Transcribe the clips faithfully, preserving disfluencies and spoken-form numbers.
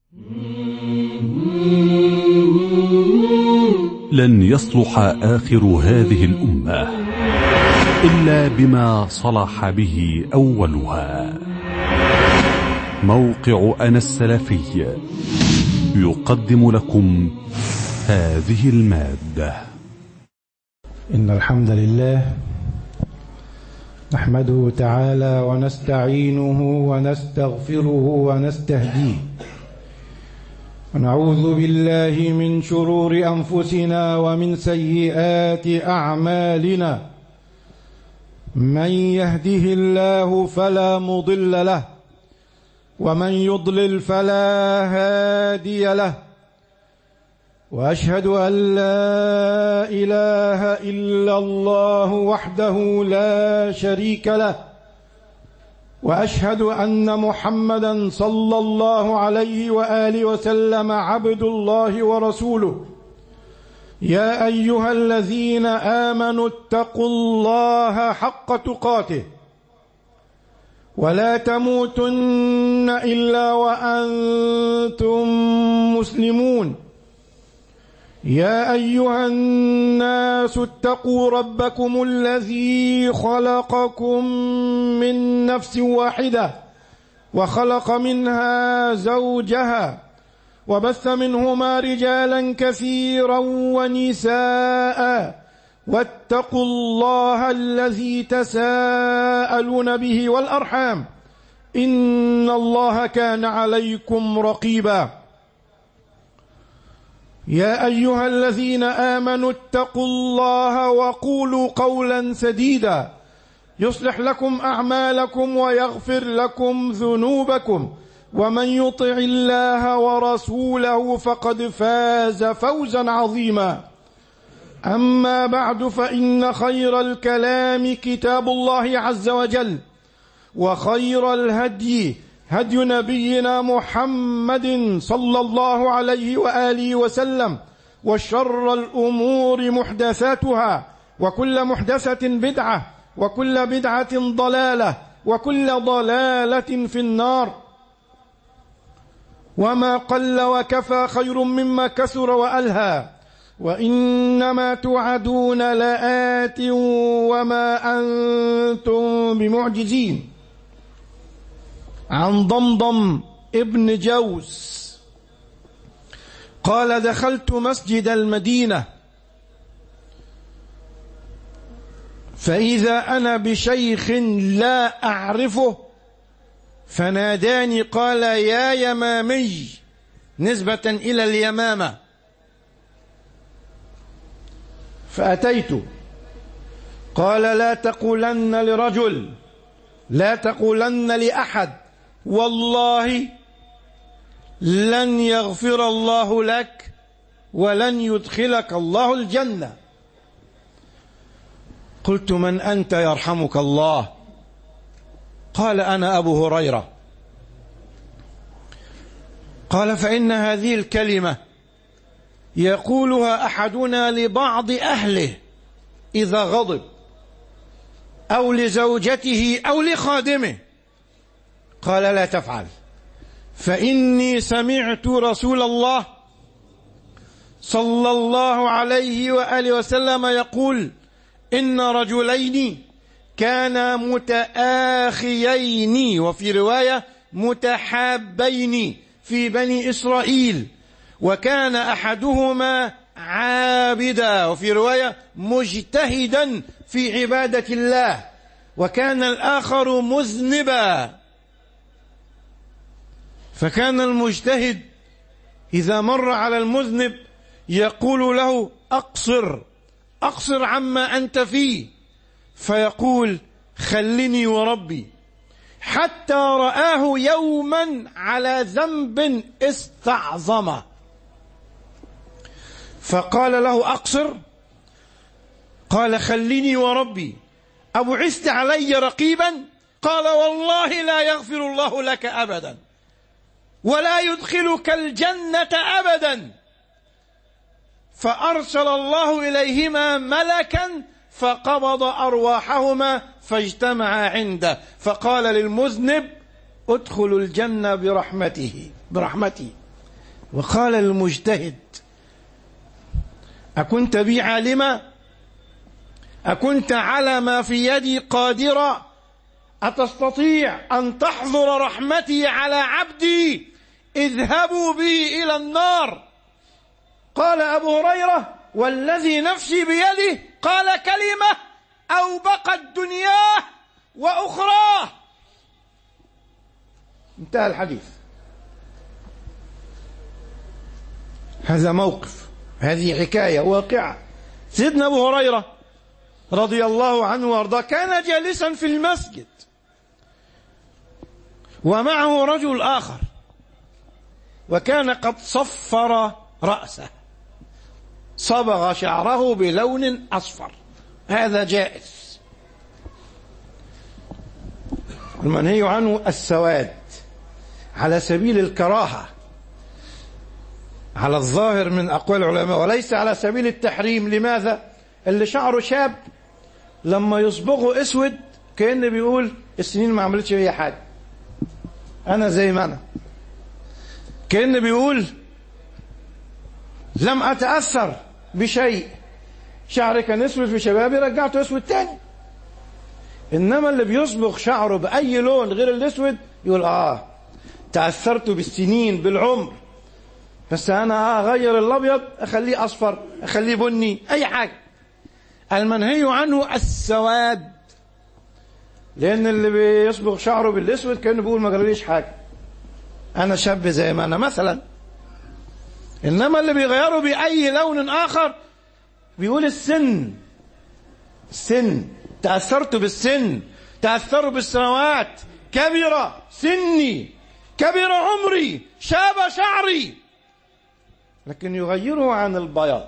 لن يصلح آخر هذه الأمة إلا بما صلح به أولها. موقع أنا السلفي يقدم لكم هذه المادة. إن الحمد لله نحمده تعالى ونستعينه ونستغفره ونستهديه، ونعوذ بالله من شرور أنفسنا ومن سيئات أعمالنا. من يهده الله فلا مضل له، ومن يضلل فلا هادي له، وأشهد أن لا إله إلا الله وحده لا شريك له، وأشهد أن محمدا صلى الله عليه وآله وسلم عبد الله ورسوله. يا أيها الذين آمنوا اتقوا الله حق تقاته ولا تموتن إلا وأنتم مسلمون. يا أيها الناس اتقوا ربكم الذي خلقكم من نفس واحدة وخلق منها زوجها وبث منهما رجالا كثيرا ونساء، واتقوا الله الذي تساءلون به والأرحام إن الله كان عليكم رقيبا. يا أيها الذين آمنوا اتقوا الله وقولوا قولا سديدا يصلح لكم أعمالكم ويغفر لكم ذنوبكم، ومن يطع الله ورسوله فقد فاز فوزا عظيما. أما بعد، فإن خير الكلام كتاب الله عز وجل، وخير الهدي هدي نبينا محمد صلى الله عليه وآله وسلم، وشر الأمور محدثاتها، وكل محدثة بدعة، وكل بدعة ضلالة، وكل ضلالة في النار. وما قل وكفى خير مما كثر وألهى، وإنما توعدون لآت وما أنتم بمعجزين. عن ضمضم ابن جوس قال: دخلت مسجد المدينة فإذا أنا بشيخ لا أعرفه فناداني قال: يا يمامي، نسبة إلى اليمامة. فأتيت. قال: لا تقولن لرجل، لا تقولن لأحد، والله لن يغفر الله لك ولن يدخلك الله الجنة. قلت: من أنت يرحمك الله؟ قال: أنا أبو هريرة. قال: فإن هذه الكلمة يقولها أحدنا لبعض أهله إذا غضب، أو لزوجته أو لخادمه. قال: لا تفعل، فإني سمعت رسول الله صلى الله عليه وآله وسلم يقول: إن رجلين كانا متآخيين، وفي رواية متحابين، في بني إسرائيل، وكان أحدهما عابدا، وفي رواية مجتهدا في عبادة الله، وكان الآخر مذنبا. فكان المجتهد إذا مر على المذنب يقول له: أقصر أقصر عما أنت فيه، فيقول: خلني وربي، حتى رآه يوما على ذنب استعظمه فقال له: أقصر؟ قال: خلني وربي، أبعثت علي رقيبا؟ قال: والله لا يغفر الله لك أبدا ولا يدخلك الجنة أبدا. فأرسل الله إليهما ملكا فقبض أرواحهما فاجتمعا عنده، فقال للمذنب: ادخلوا الجنة برحمته برحمتي، وقال المجتهد: أكنت بي عالما؟ أكنت على ما في يدي قادرا؟ أتستطيع أن تحظر رحمتي على عبدي؟ اذهبوا بي إلى النار. قال أبو هريرة: والذي نفسي بيده، قال كلمة أوبقت دنياه وأخراه. انتهى الحديث. هذا موقف، هذه حكاية واقعة. سيدنا أبو هريرة رضي الله عنه وارضاه كان جالسا في المسجد ومعه رجل آخر، وكان قد صفر رأسه، صبغ شعره بلون أصفر، هذا جائز. المنهي عنه السواد على سبيل الكراهة على الظاهر من أقوال العلماء، وليس على سبيل التحريم. لماذا؟ اللي شعره شاب لما يصبغه اسود كأنه بيقول السنين ما عملتش فيها حاجة، أنا زي ما أنا، كأنه بيقول لم أتأثر بشيء، شعري كان اسود في شبابي رجعته اسود تاني. إنما اللي بيصبغ شعره بأي لون غير الاسود يقول آه تأثرت بالسنين بالعمر، بس أنا أغير الأبيض أخليه أصفر أخليه بني أي حاجة. المنهي عنه السواد، لأن اللي بيصبغ شعره بالاسود كأنه بيقول ما جراليش حاجة، أنا شاب زي ما أنا مثلا. إنما اللي بيغيره بأي لون آخر بيقول السن، السن تأثرت بالسن، تأثرت بالسنوات، كبر سني، كبر عمري، شاب شعري، لكن يغيره عن البياض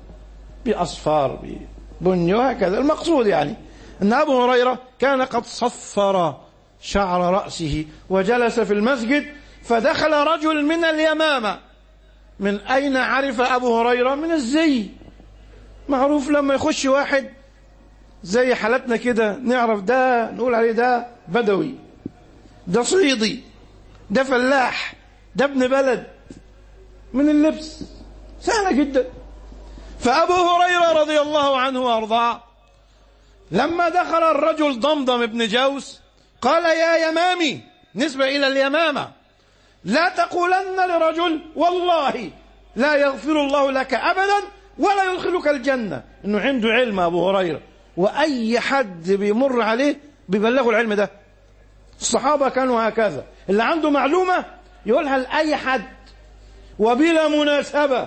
بأصفار بني وهكذا. المقصود يعني أن أبو هريرة كان قد صفر شعر رأسه وجلس في المسجد، فدخل رجل من اليمامة. من أين عرف أبو هريرة؟ من الزي، معروف لما يخش واحد زي حالتنا كده نعرف ده، نقول عليه ده بدوي، ده صعيدي، ده فلاح، ده ابن بلد، من اللبس سهلة جدا. فأبو هريرة رضي الله عنه وأرضاه لما دخل الرجل ضمضم ابن جوس قال: يا يمامي، نسبة إلى اليمامة، لا تقولن لرجل والله لا يغفر الله لك أبدا ولا يدخلك الجنة. إنه عنده علم أبو هريرة، وأي حد بيمر عليه بيبلغه العلم ده. الصحابة كانوا هكذا، اللي عنده معلومة يقولها لأي حد وبلا مناسبة،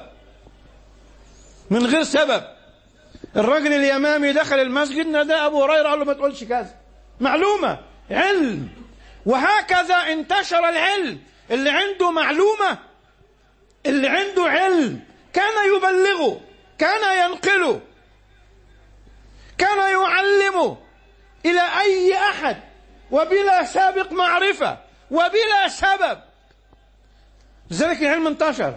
من غير سبب. الرجل اليمامي دخل المسجد نادى أبو هريرة قال له: ما تقولش كذا، معلومة، علم. وهكذا انتشر العلم. اللي عنده معلومة، اللي عنده علم كان يبلغه، كان ينقله، كان يعلمه إلى أي أحد وبلا سابق معرفة وبلا سبب. لذلك العلم انتشر،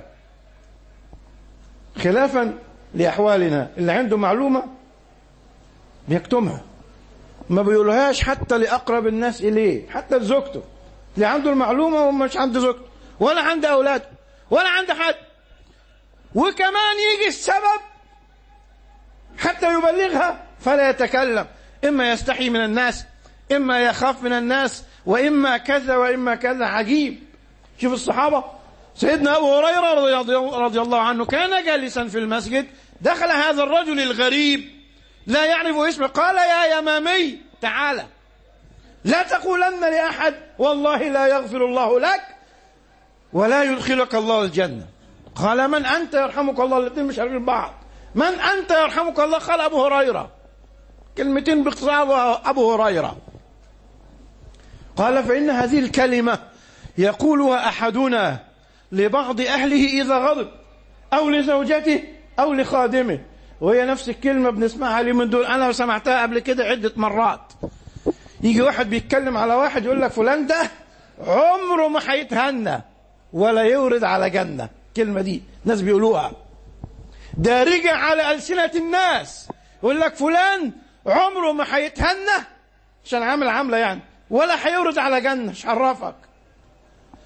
خلافا لأحوالنا. اللي عنده معلومة بيكتمها، ما بيقولهاش حتى لأقرب الناس إليه، حتى لزوجته. اللي عنده المعلومة ومش عند زوجته ولا عند أولاده ولا عند حد، وكمان يجي السبب حتى يبلغها فلا يتكلم، إما يستحي من الناس، إما يخاف من الناس، وإما كذا وإما كذا. عجيب. شوف الصحابة. سيدنا أبو هريرة رضي الله عنه كان جالسا في المسجد، دخل هذا الرجل الغريب لا يعرف اسمه، قال: يا يمامي تعالى، لا تقولن لأحد والله لا يغفر الله لك ولا يدخلك الله الجنة. قال: من أنت يرحمك الله؟ الاثنين مش عارفين بعض. من أنت يرحمك الله؟ قال: أبو هريرة. كلمتين باختصار أبو هريرة. قال: فإن هذه الكلمة يقولها أحدنا لبعض أهله إذا غضب، أو لزوجته أو لخادمه، وهي نفس الكلمة بنسمعها لي من دول. أنا سمعتها قبل كده عدة مرات. يجي واحد بيتكلم على واحد يقول لك فلان ده عمره ما هيتهنى ولا يورد على جنة. الكلمة دي ناس بيقولوها دارجة على ألسنة الناس، يقول لك فلان عمره ما هيتهنى عشان عامل عاملة يعني، ولا هيورد على جنة. مش عرفك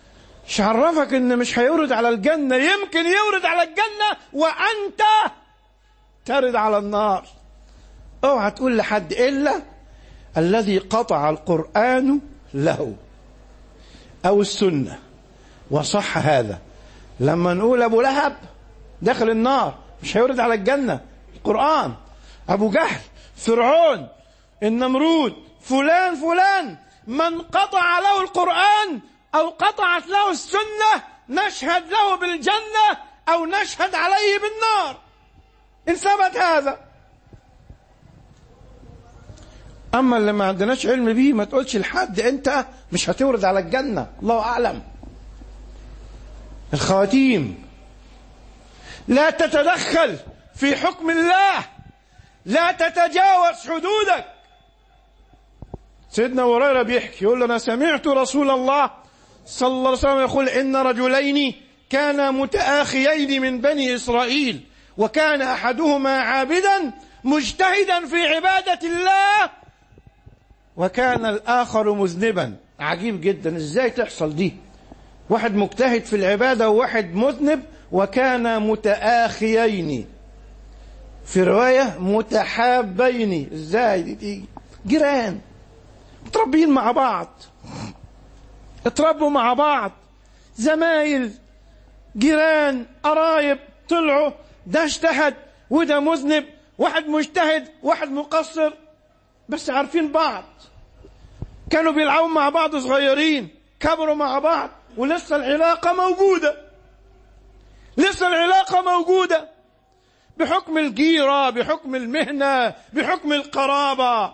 مش عرفك ان مش هيورد على الجنة، يمكن يورد على الجنة وانت ترد على النار. اوعى تقول لحد الا الذي قطع القرآن له او السنة وصح هذا. لما نقول ابو لهب داخل النار مش هيورد على الجنة القرآن، ابو جهل، فرعون، النمرود، فلان فلان، من قطع له القرآن او قطعت له السنة نشهد له بالجنة او نشهد عليه بالنار ان ثبت هذا. اما اللي ما عندناش علم بيه ما تقولش لحد انت مش هتورد على الجنة، الله اعلم. الخواتيم، لا تتدخل في حكم الله، لا تتجاوز حدودك. سيدنا هريرة بيحكي يقول أنا سمعت رسول الله صلى الله عليه وسلم يقول إن رجلين كانا متآخيين من بني إسرائيل، وكان أحدهما عابدا مجتهدا في عبادة الله، وكان الآخر مذنبا. عجيب جدا، إزاي تحصل دي؟ واحد مجتهد في العبادة وواحد مذنب، وكان متآخيين، في رواية متحابين. إزاي دي؟ جيران متربيين مع بعض، اتربوا مع بعض، زمايل، جيران، قرايب، طلعوا ده اجتهد وده مذنب، واحد مجتهد واحد مقصر، بس عارفين بعض، كانوا بيلعبوا مع بعض صغيرين، كبروا مع بعض، ولسه العلاقة موجودة، لسه العلاقة موجودة بحكم الجيرة، بحكم المهنة، بحكم القرابة.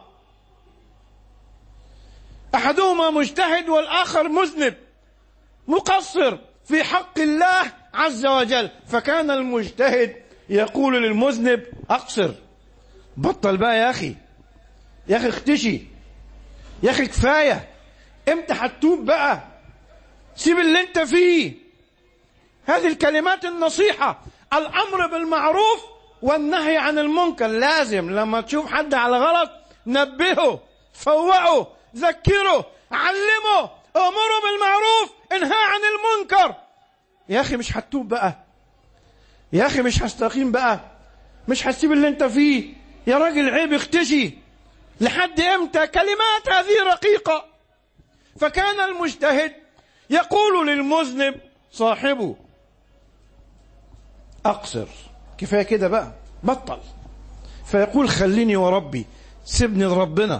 أحدهما مجتهد والآخر مذنب مقصر في حق الله عز وجل، فكان المجتهد يقول للمذنب أقصر، بطل بقى يا أخي، يا أخي اختشي، يا أخي كفاية، امتى هتتوب بقى، سيب اللي انت فيه. هذه الكلمات النصيحة، الأمر بالمعروف والنهي عن المنكر. لازم لما تشوف حد على غلط نبهه، فوقه، ذكره، علمه، امره بالمعروف، انهى عن المنكر. يا اخي مش هتتوب بقى، يا اخي مش هستقيم بقى، مش هتسيب اللي انت فيه، يا راجل عيب اختشي، لحد امتى؟ كلمات هذه رقيقة. فكان المجتهد يقول للمذنب صاحبه اقصر، كفاية كده بقى، بطل. فيقول خليني وربي، سيبني لربنا،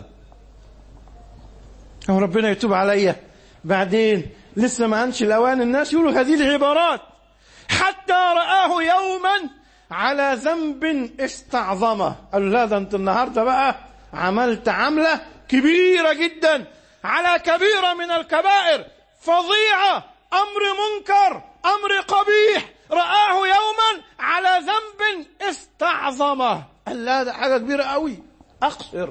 أو ربنا يتوب عليا بعدين، لسه ما أنش الأوان. الناس يقولوا هذه العبارات. حتى رآه يوما على ذنب استعظمه، قالوا لا ده أنت النهاردة بقى عملت عملة كبيرة جدا على كبيرة من الكبائر، فظيعة، أمر منكر، أمر قبيح. رآه يوما على ذنب استعظمه، قال لا ده حاجة كبيرة قوي، أقصر.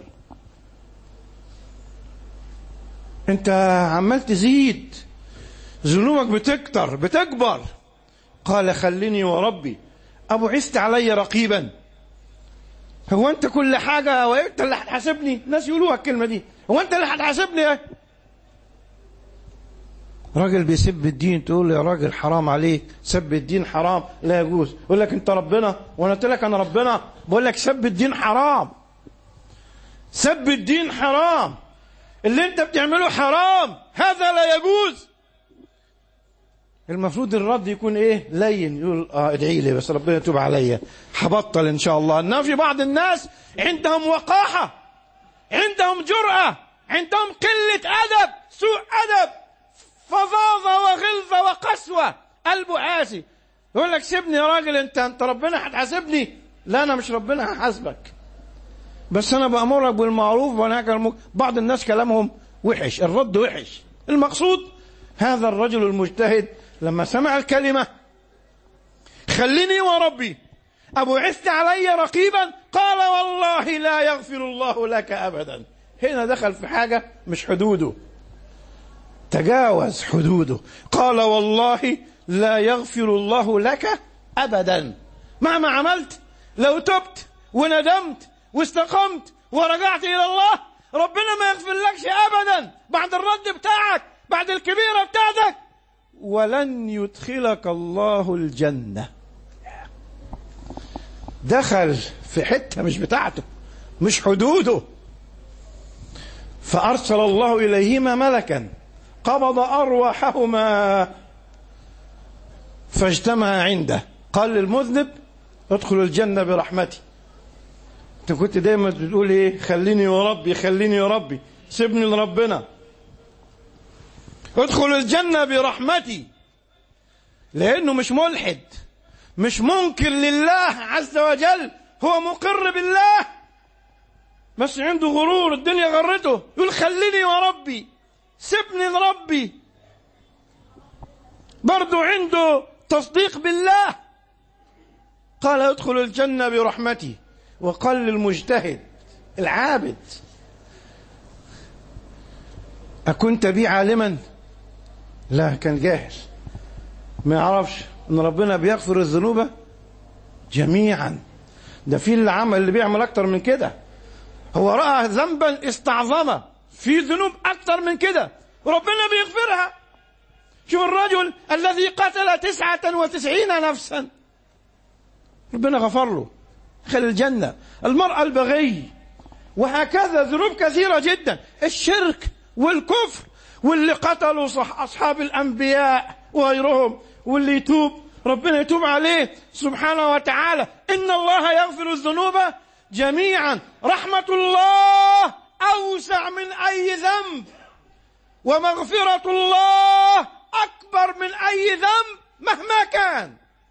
انت عمال تزيد، ذنوبك بتكتر بتكبر. قال خليني وربي أبعثت علي رقيبا، هو انت كل حاجة وانت اللي هتحاسبني؟ الناس يقولوها الكلمة دي، هو انت اللي هتحاسبني؟ ايه راجل بيسب الدين تقول له يا راجل حرام عليك، سب الدين حرام لا يجوز. يقول لك انت ربنا وانا قلت لك انا ربنا؟ بقول لك سب الدين حرام، سب الدين حرام، اللي انت بتعمله حرام، هذا لا يجوز. المفروض الرد يكون ايه؟ لين، يقول اه ادعي لي بس ربنا يتوب عليا، هبطل ان شاء الله. انما في بعض الناس عندهم وقاحة، عندهم جرأة، عندهم قلة أدب، سوء أدب، فظاظة وغلظة وقسوة، قلبه قاسي. يقول لك سيبني يا راجل، انت انت ربنا هتحاسبني؟ لا انا مش ربنا هحاسبك، بس انا بأمرك بالمعروف ونهاك عن المنكر. بعض الناس كلامهم وحش، الرد وحش. المقصود هذا الرجل المجتهد لما سمع الكلمة خليني وربي أبعثت علي رقيبا، قال والله لا يغفر الله لك أبدا. هنا دخل في حاجة مش حدوده، تجاوز حدوده. قال والله لا يغفر الله لك أبدا، مهما عملت، لو تبت وندمت واستقمت ورجعت إلى الله ربنا ما يغفر لكش أبدا. بعد الرد بتاعك، بعد الكبيرة بتاعتك، ولن يدخلك الله الجنة. دخل في حتة مش بتاعته، مش حدوده. فأرسل الله إليهما ملكا قبض أرواحهما فاجتمع عنده، قال للمذنب ادخل الجنة برحمتي. انت كنت دايما بتقول ايه؟ خليني يا ربي، خليني يا ربي، سيبني لربنا. ادخل الجنة برحمتي، لأنه مش ملحد، مش منكر لله عز وجل، هو مقر بالله، بس عنده غرور، الدنيا غرته، يقول خليني يا ربي، سيبني لربي. برضو عنده تصديق بالله. قال ادخل الجنة برحمتي. وقال للمجتهد العابد أكنت بي عالما؟ لا، كان جاهل، ما يعرفش ان ربنا بيغفر الذنوب جميعا. ده في اللي عمل اللي بيعمل اكتر من كده، هو رأى ذنبا استعظمه، في ذنوب اكتر من كده ربنا بيغفرها. شوف الرجل الذي قتل تسعة وتسعين نفسا ربنا غفر له، دخل الجنة. المرأة البغي، وهكذا ذنوب كثيرة جدا، الشرك والكفر، واللي قتلوا صح أصحاب الأنبياء وغيرهم، واللي يتوب ربنا يتوب عليه سبحانه وتعالى. إن الله يغفر الذنوب جميعا. رحمة الله أوسع من أي ذنب، ومغفرة الله أكبر من أي ذنب مهما كان.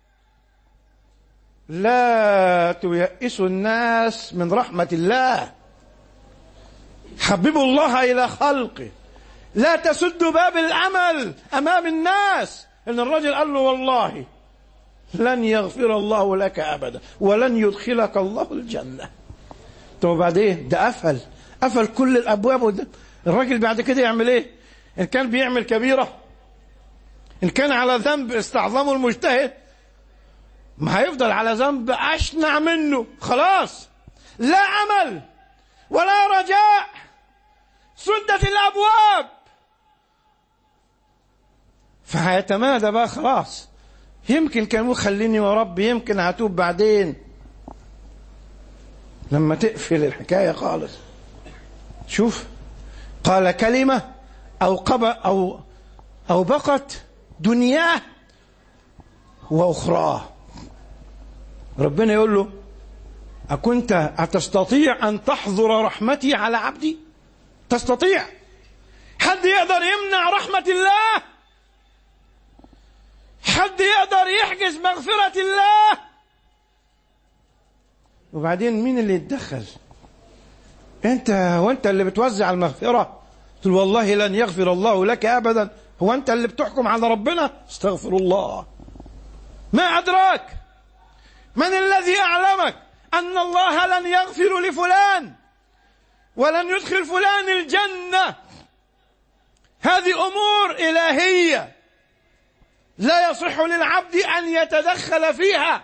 لا تيأسوا الناس من رحمة الله، حببوا الله إلى خلقه، لا تسدوا باب العمل أمام الناس. إن الرجل قال له والله لن يغفر الله لك أبدا ولن يدخلك الله الجنة. طب بعدين ده قفل قفل كل الأبواب. الراجل بعد كده يعمل إيه؟ إن كان بيعمل كبيرة، إن كان على ذنب استعظمه المجتهد، ما هيفضل على ذنب أشنع منه. خلاص لا عمل ولا رجاء، سدت الأبواب، فهيتمادى بقى. خلاص يمكن كان خليني يا رب، يمكن هتوب بعدين، لما تقفل الحكاية خالص. شوف قال كلمة أو قب أو أو بقت دنياه وأخراه. ربنا يقول له أكنت أتستطيع أن تحظر رحمتي على عبدي؟ تستطيع؟ حد يقدر يمنع رحمة الله؟ حد يقدر يحجز مغفرة الله؟ وبعدين مين اللي يتدخل؟ انت وانت اللي بتوزع المغفرة، تقول والله لن يغفر الله لك ابدا، هو انت اللي بتحكم على ربنا؟ استغفر الله. ما ادراك؟ من الذي اعلمك ان الله لن يغفر لفلان ولن يدخل فلان الجنة؟ هذه امور الهية لا يصح للعبد ان يتدخل فيها.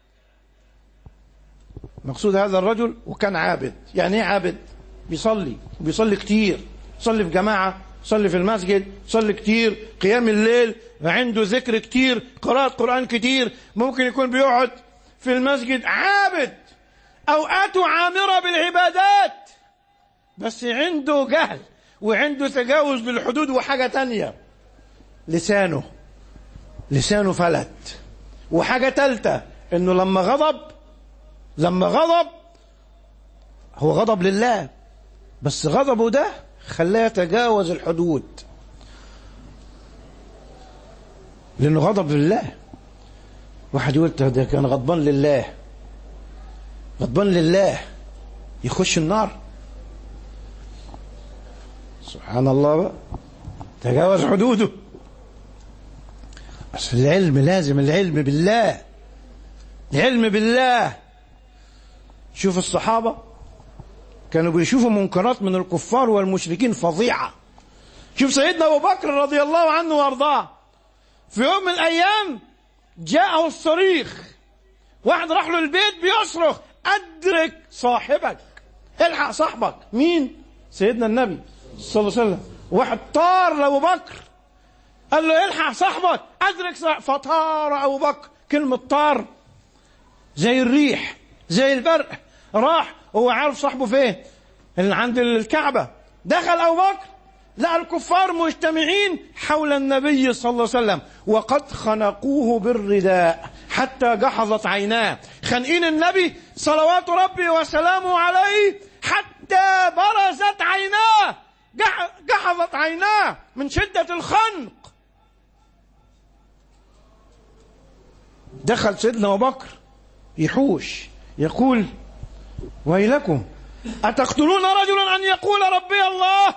مقصود هذا الرجل وكان عابد. يعني ايه عابد؟ بيصلي، بيصلي كتير، يصلي في جماعة، يصلي في المسجد، يصلي كتير، قيام الليل، عنده ذكر كتير، قراءة قرآن كتير، ممكن يكون بيقعد في المسجد. عابد، أوقاته عامرة بالعبادات، بس عنده جهل وعنده تجاوز بالحدود. وحاجة تانية، لسانه لسانه فلت. وحاجة تالتة، انه لما غضب لما غضب هو غضب لله، بس غضبه ده خلاه يتجاوز الحدود، لأنه غضب لله. واحد يقول ده كان غضبان لله، غضبان لله يخش النار؟ سبحان الله بقى، تجاوز حدوده. بس العلم لازم، العلم بالله، العلم بالله. شوف الصحابة كانوا بيشوفوا منكرات من الكفار والمشركين فظيعة. شوف سيدنا أبو بكر رضي الله عنه وارضاه، في يوم من الأيام جاءه الصريخ، واحد راح له البيت بيصرخ أدرك صاحبك، الحق صاحبك. مين؟ سيدنا النبي صلى الله عليه وسلم. واحد طار لأبو بكر قال له الحق صاحبك، أدرك صاحبك. فطار أبو بكر. كلمة طار زي الريح زي البرق، راح هو عارف صاحبه فين، اللي عند الكعبة. دخل أبو بكر لقى الكفار مجتمعين حول النبي صلى الله عليه وسلم، وقد خنقوه بالرداء حتى جحظت عيناه. خانقين النبي صلوات ربي وسلامه عليه حتى برزت عيناه، جحظت عيناه من شدة الخنق. دخل سيدنا أبو بكر يحوش يقول ويلكم أتقتلون رجلا أن يقول ربي الله،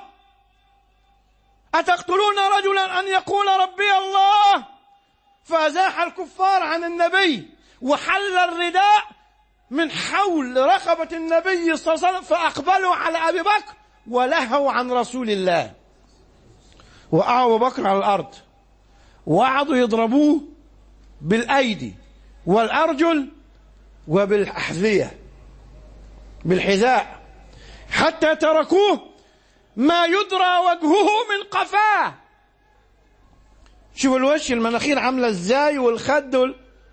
أتقتلون رجلا أن يقول ربي الله. فأزاح الكفار عن النبي وحل الرداء من حول رقبة النبي صلى الله عليه وسلم، فأقبلوا على أبي بكر ولهوا عن رسول الله. وقعوا أبو بكر على الأرض وقعدوا يضربوه بالأيدي والأرجل وبالأحذية بالحذاء حتى تركوه ما يدرى وجهه من قفاه. شوف الوش، المناخير عاملة ازاي والخد وال...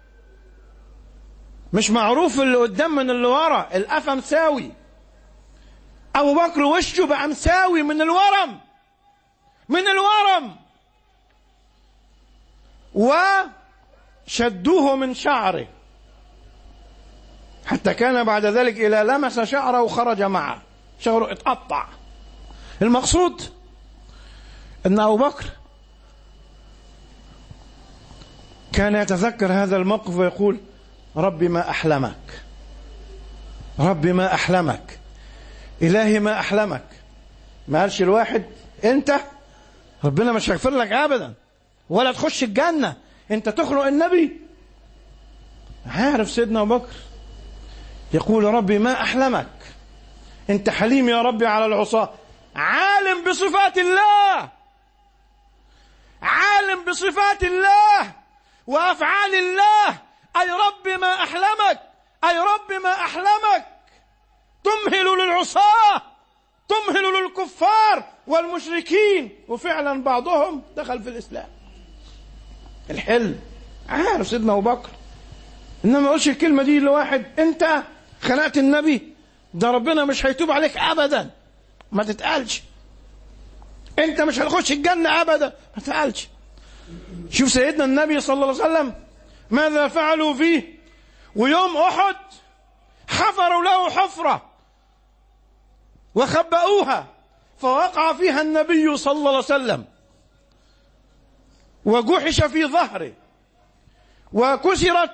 مش معروف اللي قدام من اللي ورا، القفا مساوي. أبو بكر وشه بقى مساوي من الورم من الورم وشدوه من شعره حتى كان بعد ذلك إذا لمس شعره وخرج معه شعره اتقطع. المقصود أن أبو بكر كان يتذكر هذا الموقف ويقول ربي ما أحلمك، ربي ما أحلمك، إلهي ما أحلمك. ما قالش الواحد أنت ربنا مش هيغفر لك أبدا ولا تخش الجنة، أنت تخلق النبي. عارف سيدنا أبو بكر يقول ربي ما أحلمك، أنت حليم يا ربي على العصاة، عالم بصفات الله، عالم بصفات الله وأفعال الله. أي ربي ما أحلمك، أي ربي ما أحلمك، تمهل للعصاة، تمهل للكفار والمشركين. وفعلا بعضهم دخل في الإسلام. الحلم عارف سيدنا أبو بكر، إنما ما يقولش الكلمة دي لواحد أنت خنقت النبي، ده ربنا مش هيتوب عليك أبدا، ما تتقالش. أنت مش هتخش الجنة أبدا، ما تتقالش. شوف سيدنا النبي صلى الله عليه وسلم ماذا فعلوا فيه. ويوم أحد حفروا له حفرة وخبأوها فوقع فيها النبي صلى الله عليه وسلم وجحش في ظهره وكسرت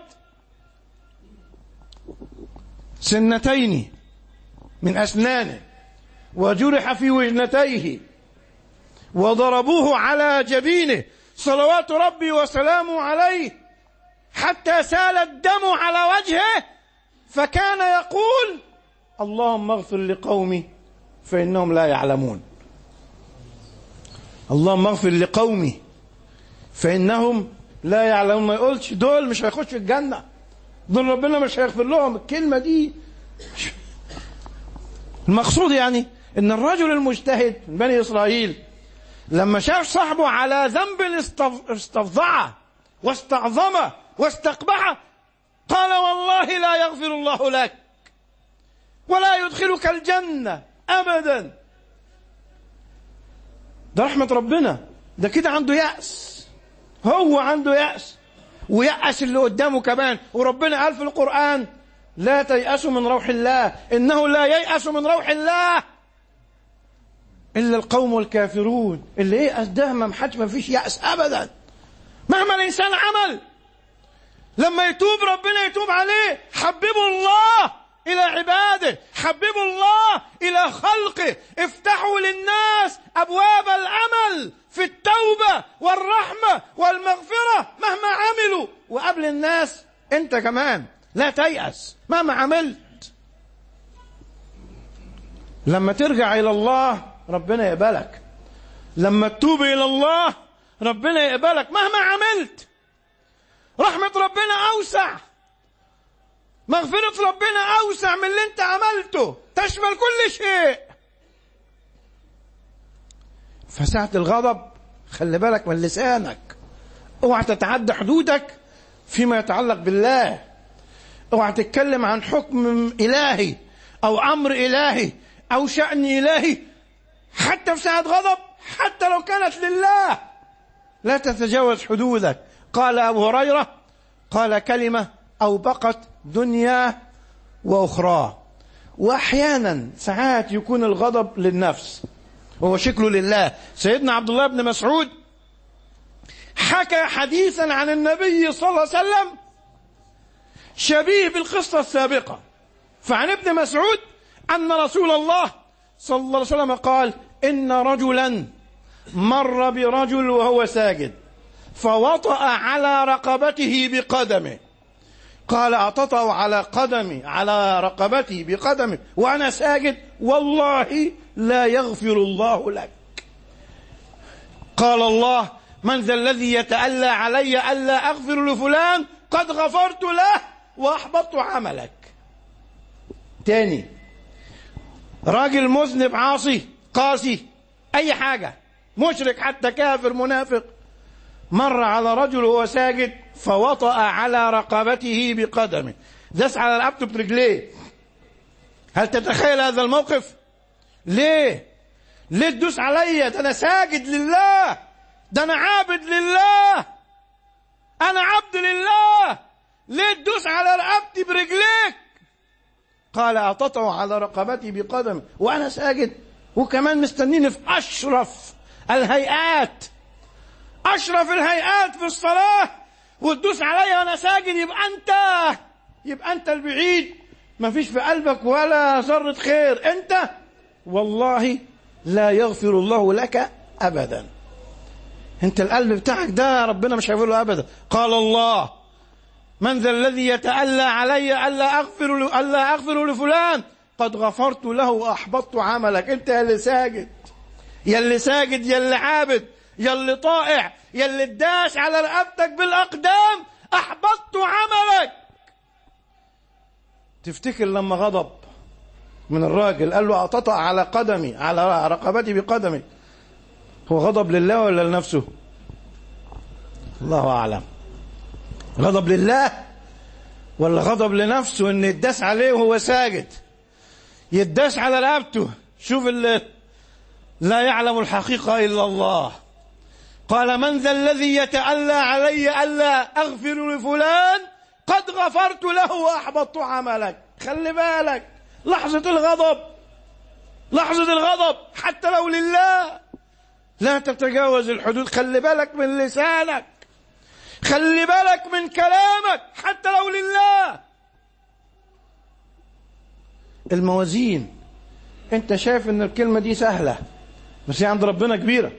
سنتين من أسنانه وجرح في وجنتيه وضربوه على جبينه صلوات ربي وسلامه عليه حتى سال الدم على وجهه، فكان يقول اللهم اغفر لقومي فإنهم لا يعلمون، اللهم اغفر لقومي فإنهم لا يعلمون. ما يقولش دول مش هيخشوا الجنة، دول ربنا مش هيغفر لهم. الكلمة دي المقصود يعني ان الرجل المجتهد من بني إسرائيل لما شاف صاحبه على ذنب استفضعه واستعظمه واستقبحه قال والله لا يغفر الله لك ولا يدخلك الجنة أبدا. ده رحمة ربنا، ده كده عنده يأس، هو عنده يأس ويأس اللي قدامه كمان. وربنا قال في القرآن لا تيأسوا من روح الله إنه لا ييأس من روح الله إلا القوم الكافرون. اللي ييأس ده ما محدش، ما فيش يأس أبدا مهما الإنسان عمل. لما يتوب ربنا يتوب عليه. حببوا الله إلى عباده، حببوا الله إلى خلقه، افتحوا للناس أبواب الأمل في التوبة والرحمة والمغفرة مهما عملوا. وقبل الناس أنت كمان لا تيأس مهما عملت. لما ترجع إلى الله ربنا يقبلك، لما تتوب إلى الله ربنا يقبلك مهما عملت. رحمة ربنا أوسع، مغفرة ربنا أوسع من اللي أنت عملته، تشمل كل شيء. فساعة الغضب خلي بالك من لسانك، اوعى تتعدى حدودك فيما يتعلق بالله، اوعى تتكلم عن حكم إلهي أو أمر إلهي أو شأن إلهي حتى في ساعة غضب، حتى لو كانت لله، لا تتجاوز حدودك. قال أبو هريرة قال كلمة أوبقت دنيا وأخرى. وأحيانا ساعات يكون الغضب للنفس وهو شكله لله. سيدنا عبد الله بن مسعود حكى حديثا عن النبي صلى الله عليه وسلم شبيه بالقصة السابقة. فعن ابن مسعود أن رسول الله صلى الله عليه وسلم قال: إن رجلا مر برجل وهو ساجد فوطأ على رقبته بقدمه. قال: أتطأ على قدمي على رقبتي بقدمي وأنا ساجد؟ والله لا يغفر الله لك. قال الله: من ذا الذي يتألى علي ألا أغفر لفلان؟ قد غفرت له وأحبطت عملك. تاني، راجل مذنب عاصي قاسي أي حاجة، مشرك حتى كافر منافق، مر على رجل وهو ساجد فوطأ على رقبته بقدمه، داس على رقبته برجليه. هل تتخيل هذا الموقف؟ ليه؟ ليه تدوس عليا؟ ده أنا ساجد لله، ده أنا عابد لله، أنا عبد لله، ليه تدوس على رقبتي برجليك؟ قال: أتطأ على رقبتي بقدمي وأنا ساجد؟ وكمان مستنيني في أشرف الهيئات، أشرف الهيئات في الصلاة، وتدوس عليا وأنا ساجد؟ يبقى أنت يبقى أنت البعيد، ما فيش في قلبك ولا ذرة خير. أنت والله لا يغفر الله لك أبدا. أنت القلب بتاعك ده ربنا مش هيغفر له أبدا. قال الله: من ذا الذي يتألى علي ألا أغفر ألا أغفر لفلان؟ قد غفرت له وأحبطت عملك. أنت يا اللي ساجد، يا اللي ساجد، يا اللي عابد، يا اللي طائع، يا اللي اداس على رقبتك بالأقدام، أحبطت عملك. تفتكر لما غضب من الراجل قال له: أتطأ على قدمي على رقبتي بقدمي، هو غضب لله ولا لنفسه؟ الله أعلم. غضب لله ولا غضب لنفسه ان يداس عليه وهو ساجد، يداس على رقبته؟ شوف اللي لا يعلم الحقيقة إلا الله. قال: من ذا الذي يتألى علي ألا أغفر لفلان؟ قد غفرت له وأحبطت عملك. خلي بالك، لحظة الغضب، لحظة الغضب حتى لو لله لا تتجاوز الحدود. خلي بالك من لسانك، خلي بالك من كلامك حتى لو لله. الموازين، انت شايف ان الكلمة دي سهلة، بس هي عند ربنا كبيرة،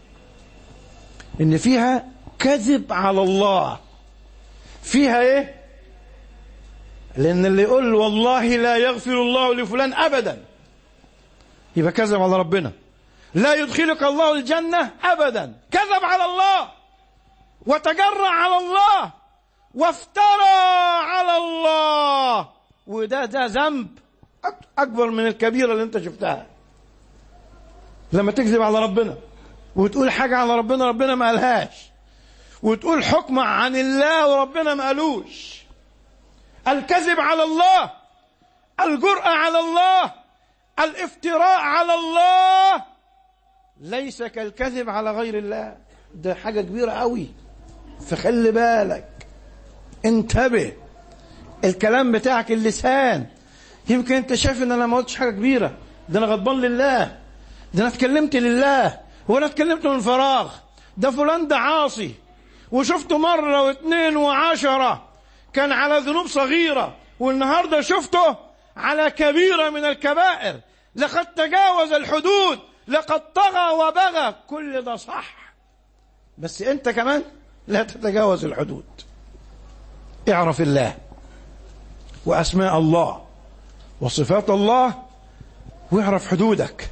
ان فيها كذب على الله. فيها ايه؟ لان اللي يقول والله لا يغفر الله لفلان ابدا يبقى كذب على ربنا. لا يدخلك الله الجنة ابدا، كذب على الله وتجرع على الله وافترى على الله. وده ده ذنب اكبر من الكبيرة اللي انت شفتها. لما تكذب على ربنا وتقول حاجة على ربنا ربنا ما قالهاش، وتقول حكم عن الله وربنا ما قالوش. الكذب على الله، الجرأة على الله، الافتراء على الله ليس كالكذب على غير الله. ده حاجة كبيرة قوي، فخلي بالك، انتبه. الكلام بتاعك اللسان، يمكن انت شايف ان انا ما قلتش حاجة كبيرة، ده انا غضبان لله، ده انا اتكلمت لله، وانا اتكلمت من فراغ، ده فلان ده عاصي وشفته مرة واثنين وعشرة كان على ذنوب صغيرة، والنهاردة شفته على كبيرة من الكبائر، لقد تجاوز الحدود، لقد طغى وبغى. كل ده صح، بس انت كمان لا تتجاوز الحدود. اعرف الله واسماء الله وصفات الله، واعرف حدودك،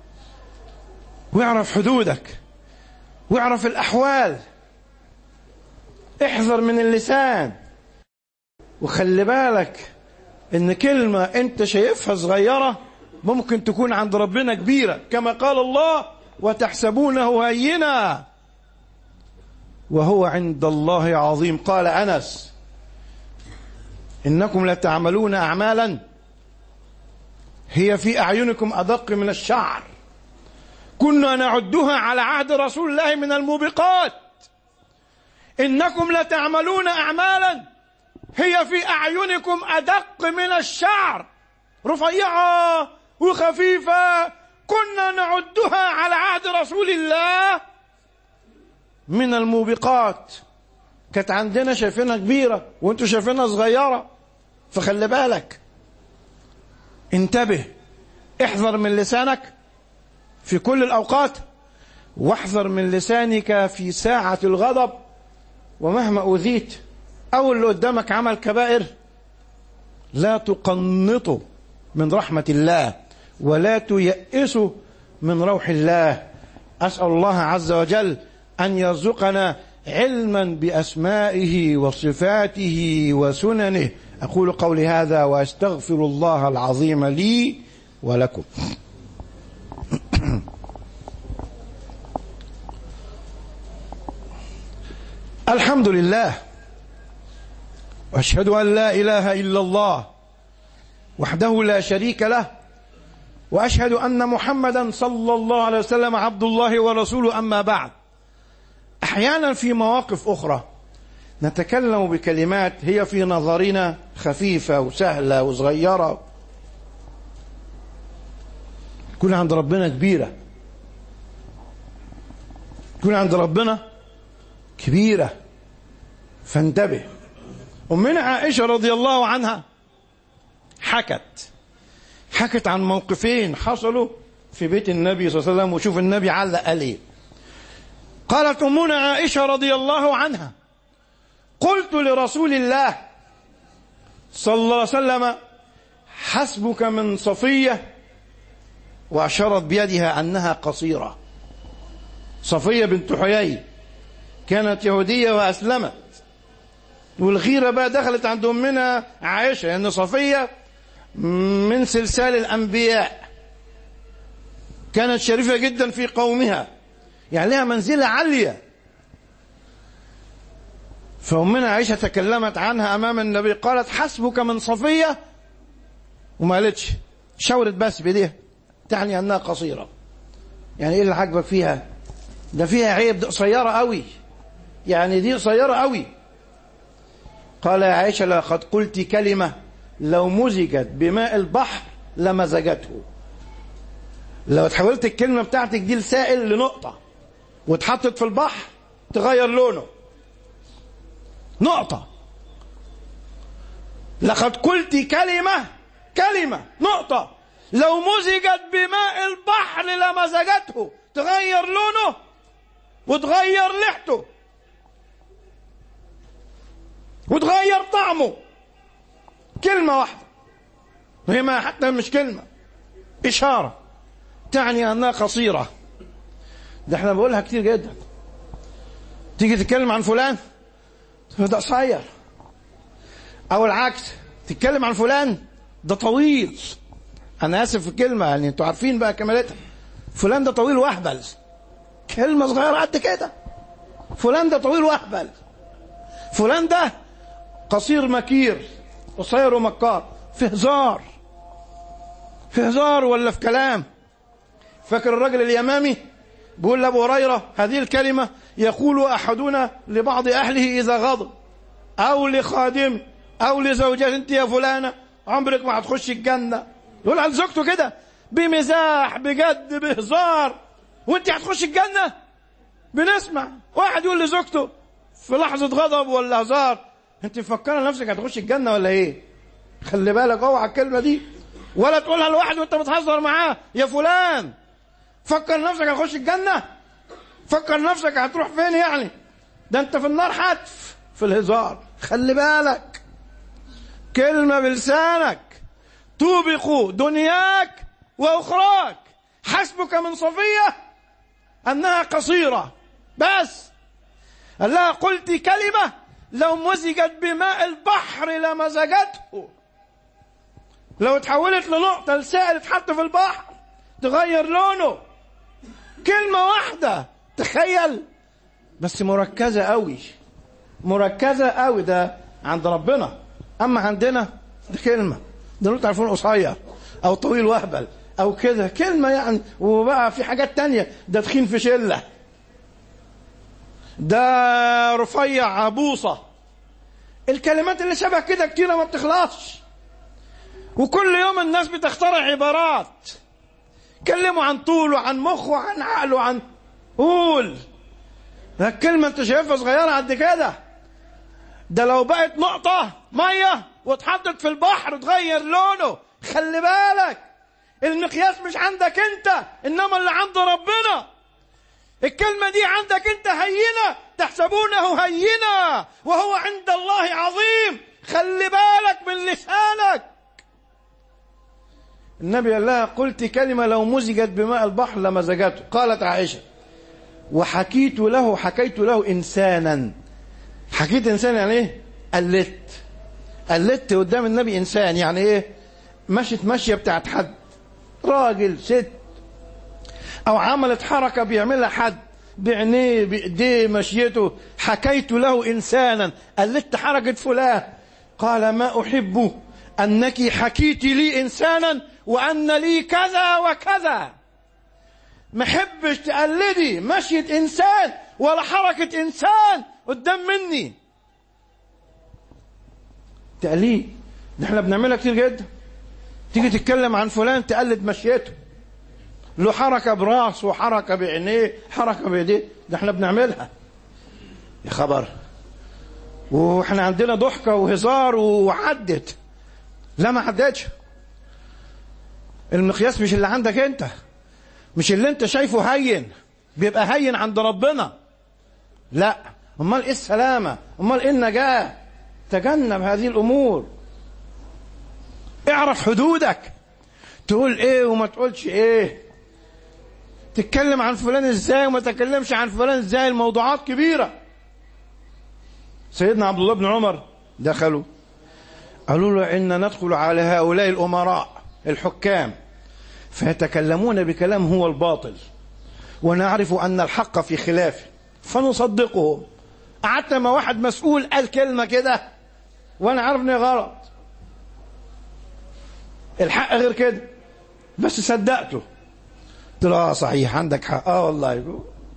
واعرف حدودك، واعرف الاحوال. احذر من اللسان، وخلي بالك ان كلمة انت شايفها صغيرة ممكن تكون عند ربنا كبيرة، كما قال الله: وتحسبونه هينا وهو عند الله عظيم. قال أنس: إنكم لتعملون أعمالا هي في أعينكم أدق من الشعر كنا نعدها على عهد رسول الله من الموبقات. إنكم لتعملون أعمالا هي في أعينكم أدق من الشعر رفيعة وخفيفة كنا نعدها على عهد رسول الله من الموبقات. كانت عندنا شايفينها كبيرة وانتوا شايفينها صغيرة، فخلي بالك، انتبه، احذر من لسانك في كل الأوقات، واحذر من لسانك في ساعة الغضب. ومهما أوذيت أو اللي قدامك عمل كبائر لا تقنطوا من رحمة الله ولا تيأسوا من روح الله. أسأل الله عز وجل أن يرزقنا علما بأسمائه وصفاته وسننه. أقول قولي هذا وأستغفر الله العظيم لي ولكم. الحمد لله، وأشهد أن لا إله إلا الله وحده لا شريك له، وأشهد أن محمدا صلى الله عليه وسلم عبد الله ورسوله. أما بعد، أحيانا في مواقف أخرى نتكلم بكلمات هي في نظرنا خفيفة وسهلة وصغيرة، تكون عند ربنا كبيرة، تكون عند ربنا كبيرة. فانتبه. أمنا عائشة رضي الله عنها حكت حكت عن موقفين حصلوا في بيت النبي صلى الله عليه وسلم، وشوف النبي علق عليه. قالت أمنا عائشة رضي الله عنها: قلت لرسول الله صلى الله عليه وسلم: حسبك من صفية، وأشارت بيدها أنها قصيرة. صفية بنت حيي كانت يهودية وأسلمت، والغيرة بقى دخلت عند أمنا عائشة لأن يعني صفية من سلسال الأنبياء، كانت شريفة جدا في قومها، يعني لها منزلة عالية. فأمنا عائشة تكلمت عنها أمام النبي، قالت: حسبك من صفية، وما قالتش، شاورت بس بيديها، تعني أنها قصيرة. يعني إيه اللي عجبك فيها؟ ده فيها عيب، دي قصيرة قوي، يعني دي قصيرة قوي. قال يا عائشة: لقد قلت كلمة لو مزجت بماء البحر لمزجته. لو تحولت الكلمة بتاعتك دي لسائل لنقطة واتحطت في البحر تغير لونه نقطة. لقد قلت كلمة كلمة نقطة لو مزجت بماء البحر لمزجته، تغير لونه وتغير ريحته وتغير طعمه. كلمة واحدة، وهي ما حتى مش كلمة، إشارة تعني أنها قصيرة. ده احنا بقولها كتير جدا. تيجي تتكلم عن فلان ده قصير، أو العكس، تتكلم عن فلان ده طويل. أنا آسف في الكلمة، يعني أنتوا عارفين بقى كمالتها. فلان ده طويل وأهبل، كلمة صغيرة قد كده. فلان ده طويل وأهبل، فلان ده قصير مكير، قصير ومكار، في هزار في هزار ولا في كلام. فاكر الرجل اليمامي بيقول لأبو هريرة هذه الكلمة: يقول أحدنا لبعض أهله إذا غضب، أو لخادم أو لزوجته: أنت يا فلانة عمرك ما هتخش الجنة. يقول على زوجته كده بمزاح، بجد، بهزار: وأنت هتخش الجنة. بنسمع واحد يقول لزوجته في لحظة غضب ولا هزار: أنت مفكرة نفسك هتخش الجنة ولا إيه؟ خلي بالك اوعى الكلمة دي، ولا تقولها لواحد وأنت بتهزر معاه: يا فلان فكر نفسك هتخش الجنة، فكر نفسك هتروح فين يعني، ده أنت في النار حتف. في الهزار خلي بالك، كلمة بلسانك توبق دنياك وأخراك. حسبك من صفية أنها قصيرة بس. قال لها: قلت كلمة لو مزجت بماء البحر لمزجته. لو تحولت لنقطة لسائل اتحط في البحر تغير لونه. كلمة واحدة، تخيل بس مركزة قوي، مركزة قوي. ده عند ربنا، أما عندنا ده كلمة، ده نقول تعرفون قصير أو طويل وهبل أو كده كلمة يعني. وبقى في حاجات تانية، ده تخين في شلة، ده رفيع عبوصة. الكلمات اللي شبه كده كتيرة ما بتخلصش، وكل يوم الناس بتخترع عبارات كلموا عن طوله وعن مخه وعن عقله وعن قول. ده الكلمة انت شايفها صغيرة قد كده، ده لو بقت نقطة مية واتحطت في البحر تغير لونه. خلي بالك، المقياس مش عندك انت، انما اللي عند ربنا. الكلمة دي عندك انت هينة، تحسبونه هينة وهو عند الله عظيم. خلي بالك من لسانك. النبي قال لها قلت كلمة لو مزجت بماء البحر لمزجته. قالت عائشة وحكيت له حكيت له إنسانا. حكيت إنسان يعني إيه؟ قلت قلت قدام النبي إنسان يعني إيه؟ مشت مشية بتاعت حد، راجل ست، أو عملت حركة بيعملها حد بعينيه بإيديه مشيته. حكيت له إنسانا، قلت حركة فلان. قال ما أحب أنك حكيت لي إنسانا وأن لي كذا وكذا. ما حبش تقلدي مشية إنسان ولا حركة إنسان قدام مني. تقليد ده احنا بنعملها كتير جدا. تيجي تتكلم عن فلان تقلد مشيته، له حركة براسه وحركة بعينيه حركة بيديه، ده احنا بنعملها يا خبر. واحنا عندنا ضحكة وهزار وعدت. لا ما عدتش. المقياس مش اللي عندك انت، مش اللي انت شايفه هين بيبقى هين عند ربنا. لا، امال ايه السلامة؟ امال ايه النجاة؟ تجنب هذه الامور. اعرف حدودك، تقول ايه وما تقولش ايه، تتكلم عن فلان ازاي وما تتكلمش عن فلان ازاي. الموضوعات كبيرة. سيدنا عبد الله بن عمر دخلوا قالوا له إن ندخل على هؤلاء الأمراء الحكام فيتكلمون بكلام هو الباطل ونعرف أن الحق في خلافه فنصدقهم. قعدت مع واحد مسؤول قال كلمة كده وأنا عارف إني غلط، الحق غير كده، بس صدقته. قلت له آه صحيح عندك حق، آه والله يقول.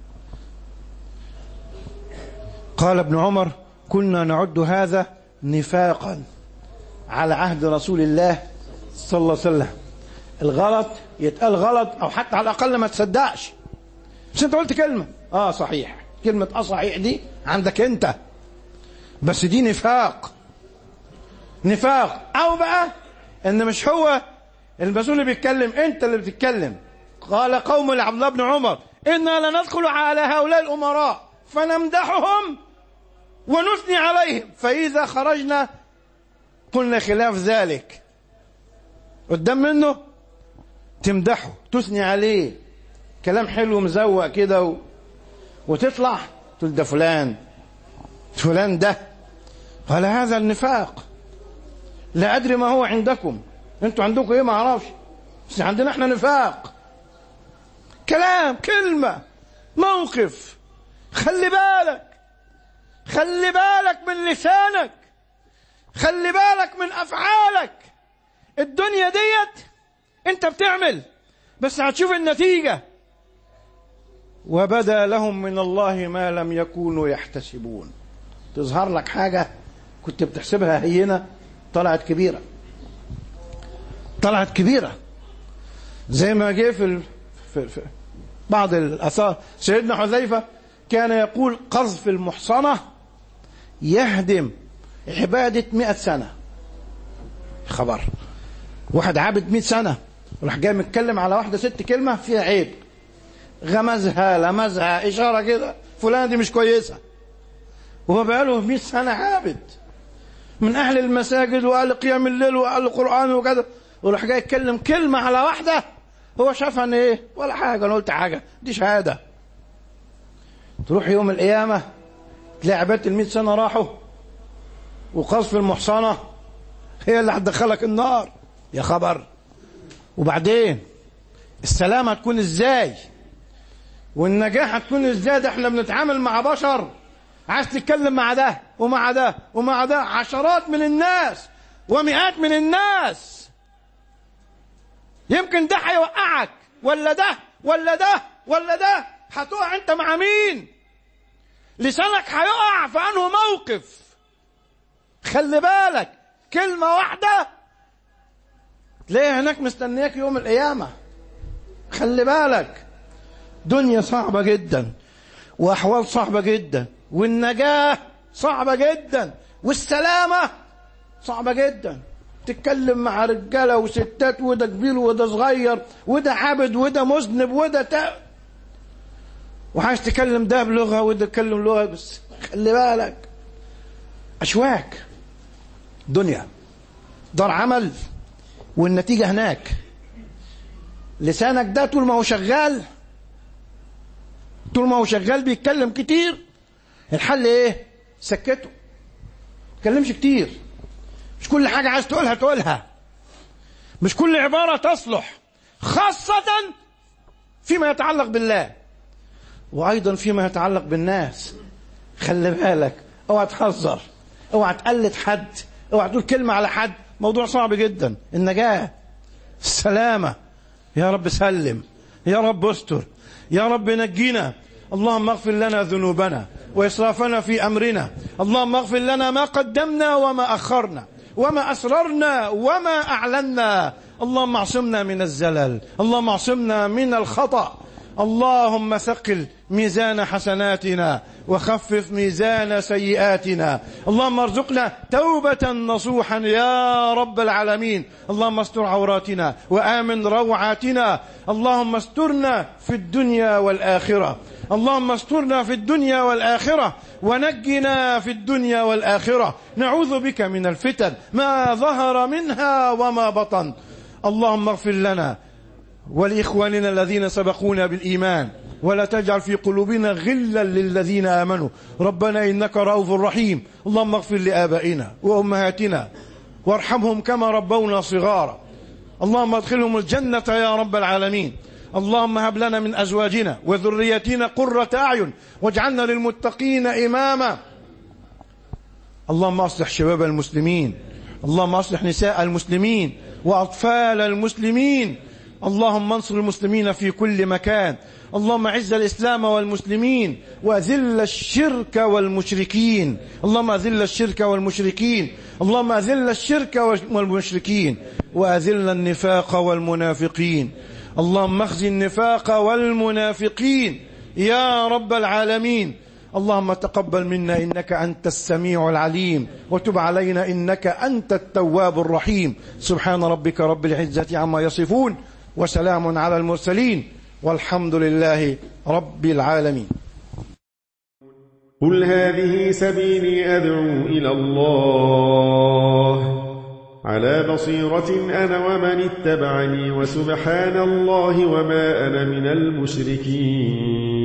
قال ابن عمر كنا نعد هذا نفاقا على عهد رسول الله صلى الله عليه وسلم. الغلط يتقال غلط، او حتى على الاقل ما تصدقش، بس انت قلت كلمه اه صحيح. كلمه اه صحيح دي عندك انت، بس دي نفاق. نفاق. او بقى ان مش هو المسؤول اللي بيتكلم، انت اللي بتتكلم. قال قوم لعبد الله بن عمر انا لندخل على هؤلاء الامراء فنمدحهم ونثني عليهم فاذا خرجنا قلنا خلاف ذلك. قدام منه تمدحه تثني عليه كلام حلو مزوق كده و... وتطلع تقول ده فلان فلان ده. قال هذا النفاق. لا أدري ما هو عندكم، انتوا عندكم ايه ما اعرفش، بس عندنا احنا نفاق. كلام كلمة موقف. خلي بالك، خلي بالك من لسانك، خلي بالك من أفعالك. الدنيا ديت انت بتعمل بس هتشوف النتيجة. وبدا لهم من الله ما لم يكونوا يحتسبون. تظهر لك حاجة كنت بتحسبها هينة طلعت كبيرة، طلعت كبيرة. زي ما جه في, في, في بعض الآثار سيدنا حذيفة كان يقول قذف المحصنة يهدم عبادة مئة سنة. خبر واحد عابد مئة سنة وراح جاي متكلم على واحدة ست كلمة فيها عيب، غمزها لمزها إشارة كده فلانة دي مش كويسة، وهو بقاله مئة سنة عابد من أهل المساجد وأهل قيام الليل وأهل القرآن وكذا، وراح جاي يتكلم كلمة على واحدة هو شافها ان ايه ولا حاجة. انا قلت حاجة دي شهادة. تروح يوم القيامة تلاقي عبادة المئة سنة راحوا، وقذف المحصنة هي اللي هتدخلك النار. يا خبر. وبعدين السلامة تكون ازاي؟ والنجاح هتكون ازاي؟ ده احنا بنتعامل مع بشر، عايز تتكلم مع ده ومع ده ومع ده، عشرات من الناس ومئات من الناس. يمكن ده هيوقعك ولا ده ولا ده ولا ده، هتقع انت مع مين؟ لسانك هيقع في انه موقف. خلي بالك، كلمة واحدة تلاقيها هناك مستنياك يوم القيامة. خلي بالك، دنيا صعبة جدا وأحوال صعبة جدا، والنجاة صعبة جدا، والسلامة صعبة جدا. تتكلم مع رجالة وستات، وده كبير وده صغير، وده عابد وده مذنب وده تا... وعايز تكلم ده بلغة وده تكلم لغة، بس خلي بالك، أشواك، دنيا، دار عمل، والنتيجة هناك. لسانك ده طول ما هو شغال، طول ما هو شغال بيتكلم كتير، الحل ايه؟ سكته، تكلمش كتير. مش كل حاجة عايز تقولها تقولها، مش كل عبارة تصلح، خاصة فيما يتعلق بالله وأيضا فيما يتعلق بالناس. خلي بالك، اوعى تحذر، اوعى تقلد حد، اوعى تقول كلمة على حد. موضوع صعب جدا. النجاة، السلامة، يا رب سلم، يا رب استر، يا رب نجينا. اللهم اغفر لنا ذنوبنا وإسرافنا في أمرنا. اللهم اغفر لنا ما قدمنا وما أخرنا وما أسررنا وما أعلنا. اللهم اعصمنا من الزلل، اللهم اعصمنا من الخطأ. اللهم ثقل ميزان حسناتنا وخفف ميزان سيئاتنا. اللهم ارزقنا توبة نصوحا يا رب العالمين. اللهم استر عوراتنا وآمن روعاتنا. اللهم استرنا في الدنيا والآخرة، اللهم استرنا في الدنيا والآخرة، ونجنا في الدنيا والآخرة. نعوذ بك من الفتن ما ظهر منها وما بطن. اللهم اغفر لنا ولإخواننا الذين سبقونا بالإيمان، ولا تجعل في قلوبنا غلا للذين آمنوا ربنا إنك رؤوف رحيم. اللهم اغفر لآبائنا وأمهاتنا وارحمهم كما ربونا صغارا. اللهم ادخلهم الجنة يا رب العالمين. اللهم هب لنا من أزواجنا وذرياتنا قرة أعين واجعلنا للمتقين إماما. اللهم أصلح شباب المسلمين، اللهم أصلح نساء المسلمين وأطفال المسلمين. اللهم انصر المسلمين في كل مكان. اللهم اعز الإسلام والمسلمين وأذل الشرك والمشركين. اللهم أذل الشرك والمشركين، اللهم أذل الشرك والمشركين وأذل النفاق والمنافقين. اللهم اخزي النفاق والمنافقين يا رب العالمين. اللهم تقبل منا إنك أنت السميع العليم، وتب علينا إنك أنت التواب الرحيم. سبحان ربك رب العزة عما يصفون، وسلام على المرسلين، والحمد لله رب العالمين. قل هذه سبيلي أدعو إلى الله على بصيرة أنا ومن اتبعني، وسبحان الله وما أنا من المشركين.